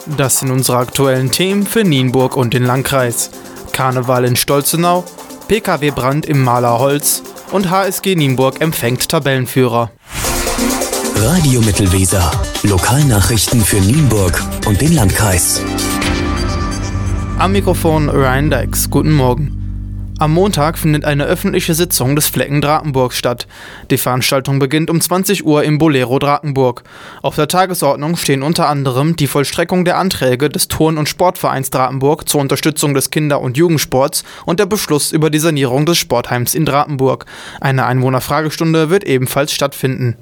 Das sind unsere aktuellen Themen für Nienburg und den Landkreis. Karneval in Stolzenau, PKW-Brand im Mahlerholz und HSG Nienburg empfängt Tabellenführer. Radio Mittelweser. Lokalnachrichten für Nienburg und den Landkreis. Am Mikrofon Ryan Dykes. Guten Morgen. Am Montag findet eine öffentliche Sitzung des Flecken Drakenburg statt. Die Veranstaltung beginnt um 20 Uhr im Bolero Drakenburg. Auf der Tagesordnung stehen unter anderem die Vollstreckung der Anträge des Turn- und Sportvereins Drakenburg zur Unterstützung des Kinder- und Jugendsports und der Beschluss über die Sanierung des Sportheims in Drakenburg. Eine Einwohnerfragestunde wird ebenfalls stattfinden.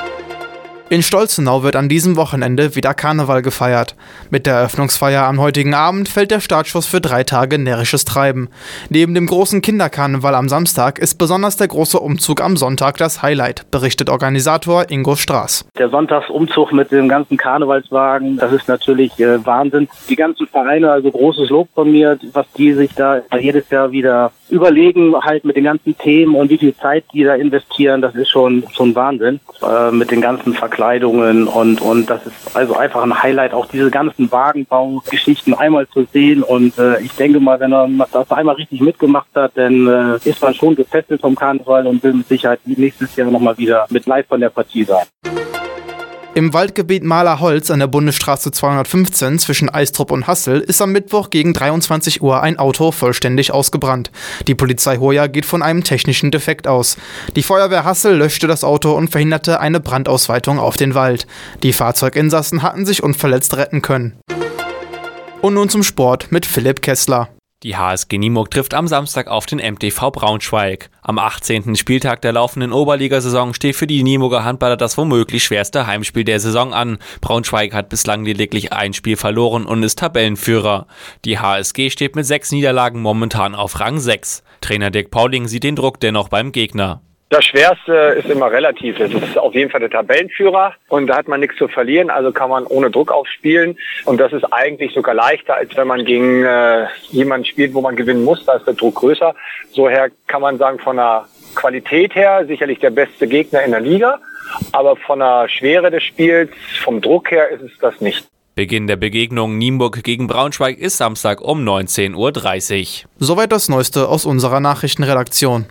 In Stolzenau wird an diesem Wochenende wieder Karneval gefeiert. Mit der Eröffnungsfeier am heutigen Abend fällt der Startschuss für 3 Tage närrisches Treiben. Neben dem großen Kinderkarneval am Samstag ist besonders der große Umzug am Sonntag das Highlight, berichtet Organisator Ingo Straß. Der Sonntagsumzug mit dem ganzen Karnevalswagen, das ist natürlich Wahnsinn. Die ganzen Vereine, also großes Lob von mir, was die sich da jedes Jahr wieder überlegen, halt mit den ganzen Themen und wie viel Zeit die da investieren, das ist schon Wahnsinn. Mit den ganzen Verkleidungen und das ist also einfach ein Highlight, auch diese ganzen Wagenbaugeschichten einmal zu sehen und ich denke mal, wenn man das einmal richtig mitgemacht hat, dann ist man schon gefesselt vom Karneval und will mit Sicherheit nächstes Jahr nochmal wieder mit live von der Partie sein. Im Waldgebiet Mahlerholz an der Bundesstraße 215 zwischen Eistrup und Hassel ist am Mittwoch gegen 23 Uhr ein Auto vollständig ausgebrannt. Die Polizei Hoya geht von einem technischen Defekt aus. Die Feuerwehr Hassel löschte das Auto und verhinderte eine Brandausweitung auf den Wald. Die Fahrzeuginsassen hatten sich unverletzt retten können. Und nun zum Sport mit Philipp Kessler. Die HSG Nienburg trifft am Samstag auf den MTV Braunschweig. Am 18. Spieltag der laufenden Oberligasaison steht für die Nienburger Handballer das womöglich schwerste Heimspiel der Saison an. Braunschweig hat bislang lediglich ein Spiel verloren und ist Tabellenführer. Die HSG steht mit 6 Niederlagen momentan auf Rang 6. Trainer Dirk Pauling sieht den Druck dennoch beim Gegner. Das Schwerste ist immer relativ. Es ist auf jeden Fall der Tabellenführer und da hat man nichts zu verlieren, also kann man ohne Druck aufspielen. Und das ist eigentlich sogar leichter, als wenn man gegen jemanden spielt, wo man gewinnen muss. Da ist der Druck größer. Soher kann man sagen, von der Qualität her sicherlich der beste Gegner in der Liga. Aber von der Schwere des Spiels, vom Druck her ist es das nicht. Beginn der Begegnung Nienburg gegen Braunschweig ist Samstag um 19:30 Uhr. Soweit das Neueste aus unserer Nachrichtenredaktion.